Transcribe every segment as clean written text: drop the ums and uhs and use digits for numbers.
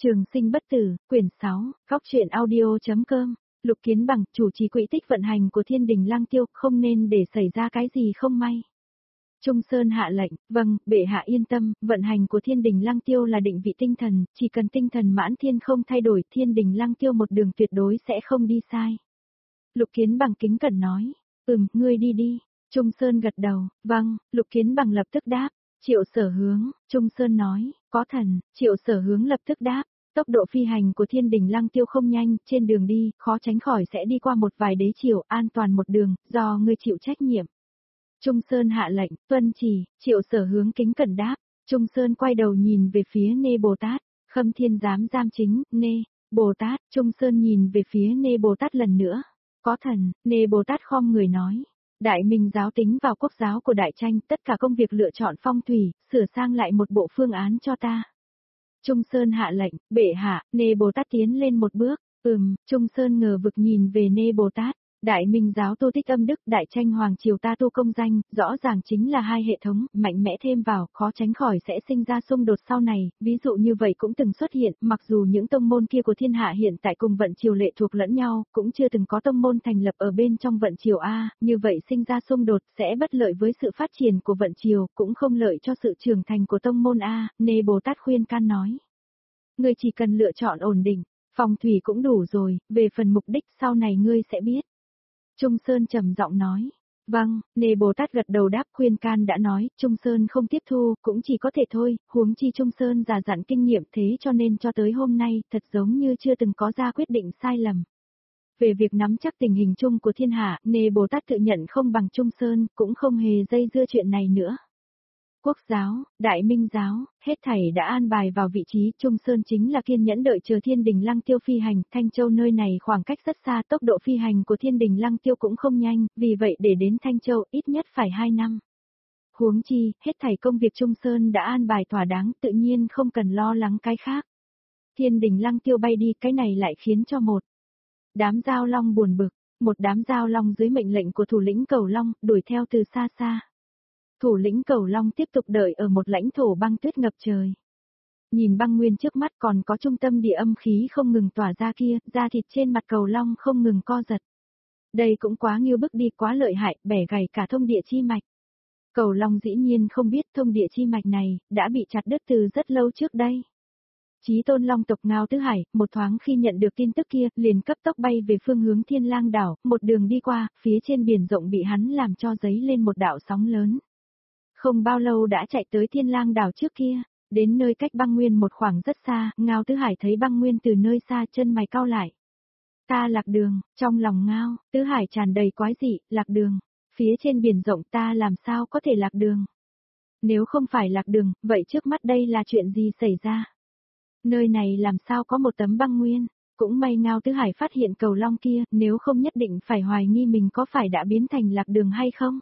Trường sinh bất tử, quyển 6, góc truyện audio.com, Lục Kiến Bằng, chủ trì quỹ tích vận hành của Thiên Đình Lăng Tiêu, không nên để xảy ra cái gì không may. Trung Sơn hạ lệnh, vâng, bệ hạ yên tâm, vận hành của Thiên Đình Lăng Tiêu là định vị tinh thần, chỉ cần tinh thần mãn thiên không thay đổi, Thiên Đình Lăng Tiêu một đường tuyệt đối sẽ không đi sai. Lục Kiến Bằng kính cẩn nói, ngươi đi đi. Trung Sơn gật đầu, vâng, Lục Kiến Bằng lập tức đáp. Triệu Sở Hướng, Trung Sơn nói, có thần. Triệu Sở Hướng lập tức đáp, tốc độ phi hành của Thiên Đình Lăng Tiêu không nhanh, trên đường đi, khó tránh khỏi sẽ đi qua một vài đế triều, an toàn một đường, do ngươi chịu trách nhiệm. Trung Sơn hạ lệnh, tuân chỉ. Triệu Sở Hướng kính cẩn đáp. Trung Sơn quay đầu nhìn về phía Nê Bồ Tát, Khâm Thiên Giám Giam Chính, Nê Bồ Tát. Trung Sơn nhìn về phía Nê Bồ Tát lần nữa, có thần. Nê Bồ Tát khom người nói, Đại Minh giáo tính vào quốc giáo của Đại Tranh, tất cả công việc lựa chọn phong thủy, sửa sang lại một bộ phương án cho ta. Trung Sơn hạ lệnh, bệ hạ. Nê Bồ Tát tiến lên một bước, Trung Sơn ngờ vực nhìn về Nê Bồ Tát. Đại Minh giáo tu tích âm đức, Đại Tranh hoàng triều ta tu công danh, rõ ràng chính là hai hệ thống, mạnh mẽ thêm vào, khó tránh khỏi sẽ sinh ra xung đột sau này, ví dụ như vậy cũng từng xuất hiện, mặc dù những tông môn kia của thiên hạ hiện tại cùng vận triều lệ thuộc lẫn nhau, cũng chưa từng có tông môn thành lập ở bên trong vận triều A, như vậy sinh ra xung đột sẽ bất lợi với sự phát triển của vận triều, cũng không lợi cho sự trưởng thành của tông môn A, Nê Bồ Tát khuyên can nói. Ngươi chỉ cần lựa chọn ổn định, phong thủy cũng đủ rồi, về phần mục đích sau này ngươi sẽ biết. Trung Sơn trầm giọng nói, vâng. Nê Bồ Tát gật đầu đáp, khuyên can đã nói, Trung Sơn không tiếp thu, cũng chỉ có thể thôi, huống chi Trung Sơn già dặn kinh nghiệm thế cho nên cho tới hôm nay, thật giống như chưa từng có ra quyết định sai lầm. Về việc nắm chắc tình hình chung của thiên hạ, Nê Bồ Tát tự nhận không bằng Trung Sơn, cũng không hề dây dưa chuyện này nữa. Quốc giáo, Đại Minh giáo, hết thảy đã an bài vào vị trí, Trung Sơn chính là kiên nhẫn đợi chờ Thiên Đình Lăng Tiêu phi hành, Thanh Châu nơi này khoảng cách rất xa, tốc độ phi hành của Thiên Đình Lăng Tiêu cũng không nhanh, vì vậy để đến Thanh Châu ít nhất phải 2 năm. Huống chi, hết thảy công việc Trung Sơn đã an bài thỏa đáng, tự nhiên không cần lo lắng cái khác. Thiên Đình Lăng Tiêu bay đi, cái này lại khiến cho một đám giao long buồn bực, một đám giao long dưới mệnh lệnh của thủ lĩnh Cẩu Long, đuổi theo từ xa xa. Thủ lĩnh Cẩu Long tiếp tục đợi ở một lãnh thổ băng tuyết ngập trời. Nhìn băng nguyên trước mắt còn có trung tâm địa âm khí không ngừng tỏa ra kia, da thịt trên mặt Cẩu Long không ngừng co giật. Đây cũng quá nghiêu bức đi, quá lợi hại, bẻ gãy cả thông địa chi mạch. Cẩu Long dĩ nhiên không biết thông địa chi mạch này đã bị chặt đứt từ rất lâu trước đây. Chí tôn Long tộc Ngao Tứ Hải, một thoáng khi nhận được tin tức kia, liền cấp tốc bay về phương hướng Thiên Lang đảo, một đường đi qua, phía trên biển rộng bị hắn làm cho dấy lên một đạo sóng lớn. Không bao lâu đã chạy tới Thiên Lang đảo trước kia, đến nơi cách băng nguyên một khoảng rất xa, Ngao Tứ Hải thấy băng nguyên từ nơi xa, chân mày cau lại. Ta lạc đường, trong lòng Ngao Tứ Hải tràn đầy quái dị, lạc đường, phía trên biển rộng ta làm sao có thể lạc đường. Nếu không phải lạc đường, vậy trước mắt đây là chuyện gì xảy ra? Nơi này làm sao có một tấm băng nguyên? Cũng may Ngao Tứ Hải phát hiện Cẩu Long kia, nếu không nhất định phải hoài nghi mình có phải đã biến thành lạc đường hay không.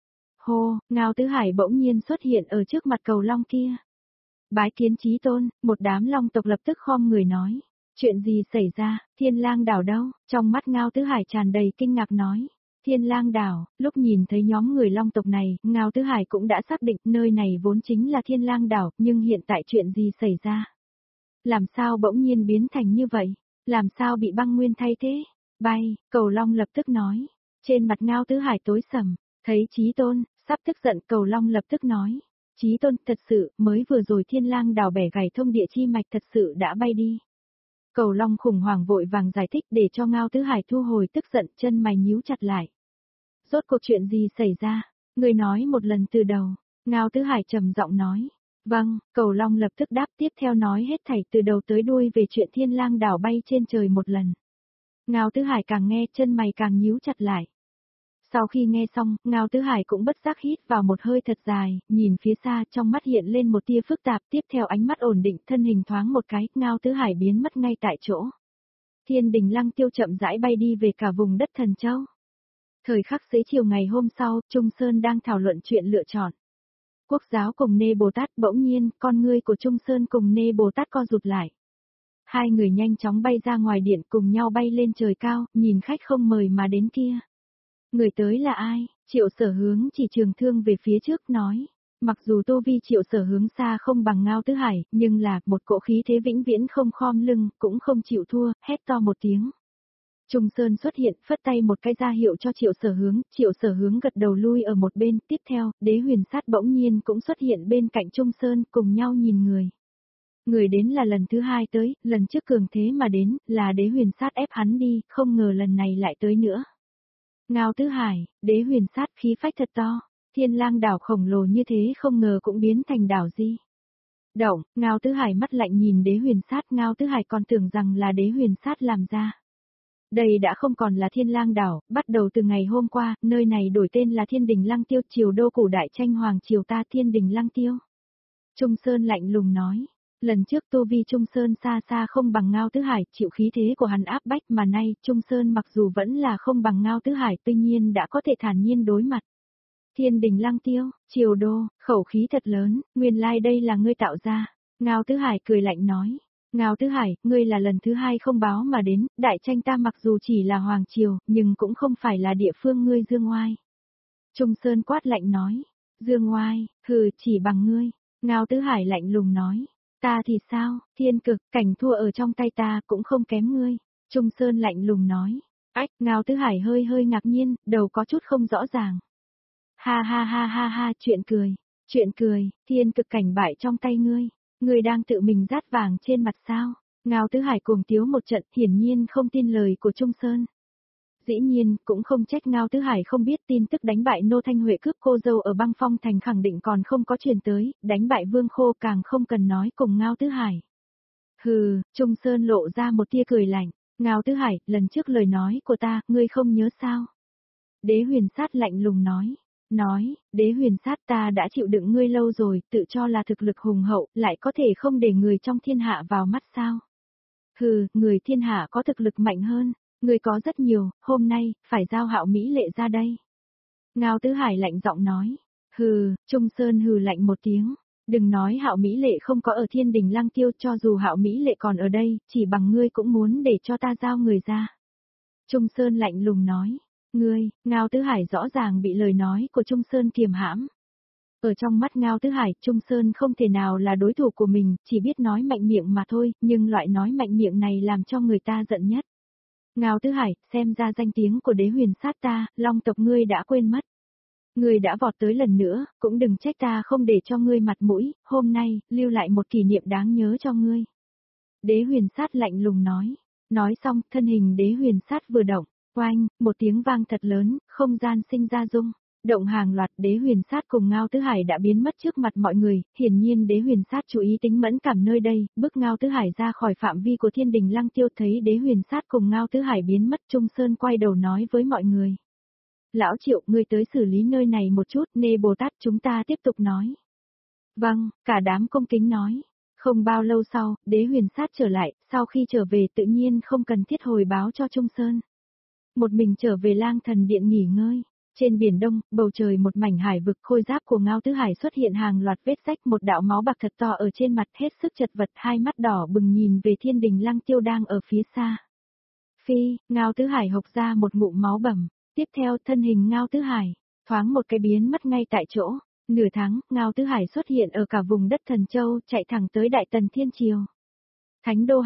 Hô, Ngao Tứ Hải bỗng nhiên xuất hiện ở trước mặt Cẩu Long kia. Bái kiến Chí tôn, một đám long tộc lập tức khom người nói. Chuyện gì xảy ra, Thiên Lang đảo đâu? Trong mắt Ngao Tứ Hải tràn đầy kinh ngạc nói. Thiên Lang đảo, lúc nhìn thấy nhóm người long tộc này, Ngao Tứ Hải cũng đã xác định nơi này vốn chính là Thiên Lang đảo, nhưng hiện tại chuyện gì xảy ra? Làm sao bỗng nhiên biến thành như vậy? Làm sao bị băng nguyên thay thế? Bay, Cẩu Long lập tức nói. Trên mặt Ngao Tứ Hải tối sầm, thấy Chí tôn, sắp tức giận, Cẩu Long lập tức nói. Chí tôn, thật sự, mới vừa rồi Thiên Lang đảo bẻ gãy thông địa chi mạch thật sự đã bay đi. Cẩu Long khủng hoảng vội vàng giải thích để cho Ngao Tứ Hải thu hồi tức giận, chân mày nhíu chặt lại. Rốt cuộc chuyện gì xảy ra? Người nói một lần từ đầu. Ngao Tứ Hải trầm giọng nói. Vâng, Cẩu Long lập tức đáp, tiếp theo nói hết thảy từ đầu tới đuôi về chuyện Thiên Lang đảo bay trên trời một lần. Ngao Tứ Hải càng nghe chân mày càng nhíu chặt lại. Sau khi nghe xong, Ngao Tứ Hải cũng bất giác hít vào một hơi thật dài, nhìn phía xa, trong mắt hiện lên một tia phức tạp, tiếp theo ánh mắt ổn định, thân hình thoáng một cái, Ngao Tứ Hải biến mất ngay tại chỗ. Thiên Đình Lăng Tiêu chậm rãi bay đi về cả vùng đất Thần Châu. Thời khắc xế chiều ngày hôm sau, Trung Sơn đang thảo luận chuyện lựa chọn quốc giáo cùng Nê Bồ Tát, bỗng nhiên, con ngươi của Trung Sơn cùng Nê Bồ Tát co rụt lại. Hai người nhanh chóng bay ra ngoài điện cùng nhau bay lên trời cao, nhìn khách không mời mà đến kia. Người tới là ai? Triệu Sở Hướng chỉ trường thương về phía trước nói. Mặc dù tu vi Triệu Sở Hướng xa không bằng Ngao Tứ Hải, nhưng là một cỗ khí thế vĩnh viễn không khom lưng, cũng không chịu thua, hét to một tiếng. Trung Sơn xuất hiện, phất tay một cái ra hiệu cho Triệu Sở Hướng gật đầu lui ở một bên, tiếp theo, Đế Huyền Sát bỗng nhiên cũng xuất hiện bên cạnh Trung Sơn, cùng nhau nhìn người. Người đến là lần thứ hai tới, lần trước cường thế mà đến, là Đế Huyền Sát ép hắn đi, không ngờ lần này lại tới nữa. Ngao Tứ Hải, Đế Huyền Sát khí phách thật to, Thiên Lang đảo khổng lồ như thế không ngờ cũng biến thành đảo gì. Động, Ngao Tứ Hải mắt lạnh nhìn Đế Huyền Sát, Ngao Tứ Hải còn tưởng rằng là Đế Huyền Sát làm ra. Đây đã không còn là Thiên Lang đảo, bắt đầu từ ngày hôm qua, nơi này đổi tên là Thiên Đình Lăng Tiêu, triều đô cổ đại tranh hoàng triều ta Thiên Đình Lăng Tiêu. Trung Sơn lạnh lùng nói, lần trước tu vi Trung Sơn xa xa không bằng Ngao Tứ Hải, chịu khí thế của hắn áp bách mà nay, Trung Sơn mặc dù vẫn là không bằng Ngao Tứ Hải, tuy nhiên đã có thể thản nhiên đối mặt. Thiên Đình Lăng Tiêu, triều đô, khẩu khí thật lớn, nguyên lai đây là ngươi tạo ra. Ngao Tứ Hải cười lạnh nói. Ngao Tứ Hải, ngươi là lần thứ hai không báo mà đến, đại tranh ta mặc dù chỉ là hoàng triều, nhưng cũng không phải là địa phương ngươi dương oai. Trung Sơn quát lạnh nói, dương oai, hừ, chỉ bằng ngươi. Ngao Tứ Hải lạnh lùng nói, ta thì sao, thiên cực, cảnh thua ở trong tay ta cũng không kém ngươi. Trung Sơn lạnh lùng nói, ách, Ngao Tứ Hải hơi hơi ngạc nhiên, đầu có chút không rõ ràng. Ha ha ha ha ha, chuyện cười, thiên cực cảnh bại trong tay ngươi. Người đang tự mình rát vàng trên mặt sao? Ngao Tứ Hải cuồng tiếu một trận, hiển nhiên không tin lời của Trung Sơn. Dĩ nhiên, cũng không trách Ngao Tứ Hải không biết tin tức đánh bại Nô Thanh Huệ cướp cô dâu ở băng phong thành khẳng định còn không có truyền tới, đánh bại Vương Khô càng không cần nói cùng Ngao Tứ Hải. Hừ, Trung Sơn lộ ra một tia cười lạnh, Ngao Tứ Hải, lần trước lời nói của ta, ngươi không nhớ sao? Đế Huyền Sát lạnh lùng nói. Đế Huyền Sát ta đã chịu đựng ngươi lâu rồi, tự cho là thực lực hùng hậu, lại có thể không để người trong thiên hạ vào mắt sao? Hừ, người thiên hạ có thực lực mạnh hơn, người có rất nhiều, hôm nay, phải giao Hạo Mỹ Lệ ra đây. Ngao Tứ Hải lạnh giọng nói, hừ, Trung Sơn hừ lạnh một tiếng, đừng nói Hạo Mỹ Lệ không có ở Thiên Đình Lăng Tiêu, cho dù Hạo Mỹ Lệ còn ở đây, chỉ bằng ngươi cũng muốn để cho ta giao người ra. Trung Sơn lạnh lùng nói. Ngươi, Ngao Tứ Hải rõ ràng bị lời nói của Trung Sơn kiềm hãm. Ở trong mắt Ngao Tứ Hải, Trung Sơn không thể nào là đối thủ của mình, chỉ biết nói mạnh miệng mà thôi, nhưng loại nói mạnh miệng này làm cho người ta giận nhất. Ngao Tứ Hải, xem ra danh tiếng của Đế Huyền Sát ta, Long tộc ngươi đã quên mất. Ngươi đã vọt tới lần nữa, cũng đừng trách ta không để cho ngươi mặt mũi, hôm nay, lưu lại một kỷ niệm đáng nhớ cho ngươi. Đế Huyền Sát lạnh lùng nói. Nói xong, thân hình Đế Huyền Sát vừa động. Oanh, một tiếng vang thật lớn, không gian sinh ra rung. Động hàng loạt Đế Huyền Sát cùng Ngao Tứ Hải đã biến mất trước mặt mọi người, hiển nhiên Đế Huyền Sát chú ý tính mẫn cảm nơi đây, bước Ngao Tứ Hải ra khỏi phạm vi của Thiên Đình Lăng Tiêu, thấy Đế Huyền Sát cùng Ngao Tứ Hải biến mất. Trung Sơn quay đầu nói với mọi người. Lão Triệu, ngươi tới xử lý nơi này một chút, Nê Bồ Tát chúng ta tiếp tục nói. Vâng, cả đám cung kính nói. Không bao lâu sau, Đế Huyền Sát trở lại, sau khi trở về tự nhiên không cần thiết hồi báo cho Trung Sơn. Một mình trở về Lang Thần Điện nghỉ ngơi. Trên biển Đông, bầu trời một mảnh hải vực, khôi giáp của Ngao Tứ Hải xuất hiện hàng loạt vết rách, một đạo máu bạc thật to ở trên mặt, hết sức chật vật, hai mắt đỏ bừng nhìn về Thiên Đình Lăng Tiêu đang ở phía xa. Phi, Ngao Tứ Hải hộc ra một ngụm máu bầm. Tiếp theo, thân hình Ngao Tứ Hải thoáng một cái biến mất ngay tại chỗ. Nửa tháng, Ngao Tứ Hải xuất hiện ở cả vùng đất Thần Châu, chạy thẳng tới Đại Tần Thiên Triều. Thánh đô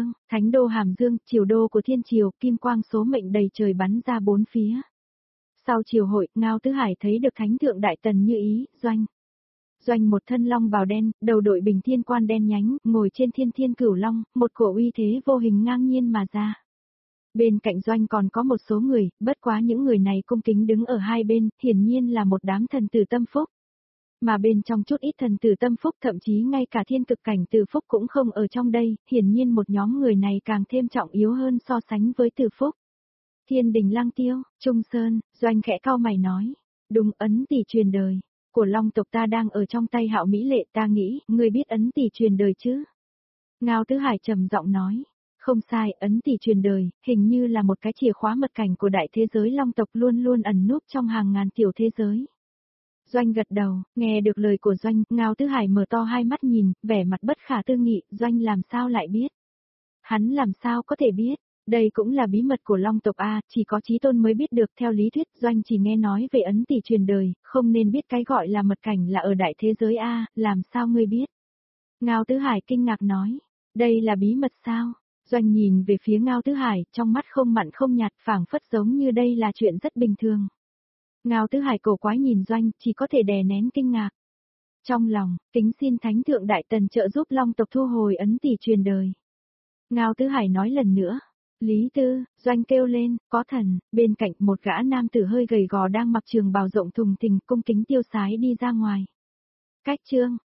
Hàm Dương, triều đô của Thiên Triều, kim quang số mệnh đầy trời bắn ra bốn phía. Sau triều hội, Ngao Tứ Hải thấy được Thánh thượng Đại Tần Như Ý, Doanh một thân long bào đen, đầu đội bình thiên quan đen nhánh, ngồi trên thiên thiên cửu long, một cổ uy thế vô hình ngang nhiên mà ra. Bên cạnh Doanh còn có một số người, bất quá những người này cung kính đứng ở hai bên, hiển nhiên là một đám thần tử tâm phúc. Mà bên trong chút ít thần tử tâm phúc, thậm chí ngay cả thiên cực cảnh tử phúc cũng không ở trong đây, hiển nhiên một nhóm người này càng thêm trọng yếu hơn so sánh với tử phúc. Thiên Đình Lăng Tiêu, Trung Sơn, Doanh khẽ cau mày nói, đúng, ấn tỷ truyền đời của Long tộc ta đang ở trong tay Hạo Mỹ Lệ, ta nghĩ, ngươi biết ấn tỷ truyền đời chứ? Ngao Tứ Hải trầm giọng nói, không sai, ấn tỷ truyền đời, hình như là một cái chìa khóa mật cảnh của đại thế giới Long tộc luôn luôn ẩn núp trong hàng ngàn tiểu thế giới. Doanh gật đầu, nghe được lời của Doanh, Ngao Tứ Hải mở to hai mắt nhìn, vẻ mặt bất khả tư nghị, Doanh làm sao lại biết? Hắn làm sao có thể biết? Đây cũng là bí mật của Long tộc A, chỉ có chí tôn mới biết được. Theo lý thuyết Doanh chỉ nghe nói về ấn tỷ truyền đời, không nên biết cái gọi là mật cảnh là ở đại thế giới A, làm sao ngươi biết? Ngao Tứ Hải kinh ngạc nói, đây là bí mật sao? Doanh nhìn về phía Ngao Tứ Hải, trong mắt không mặn không nhạt, phảng phất giống như đây là chuyện rất bình thường. Ngao Tứ Hải cổ quái nhìn Doanh, chỉ có thể đè nén kinh ngạc. Trong lòng, kính xin Thánh Thượng Đại Tần trợ giúp Long tộc thu hồi ấn tỷ truyền đời. Ngao Tứ Hải nói lần nữa. Lý Tư, Doanh kêu lên, có thần, bên cạnh một gã nam tử hơi gầy gò đang mặc trường bào rộng thùng thình cung kính tiêu sái đi ra ngoài. Cách chương,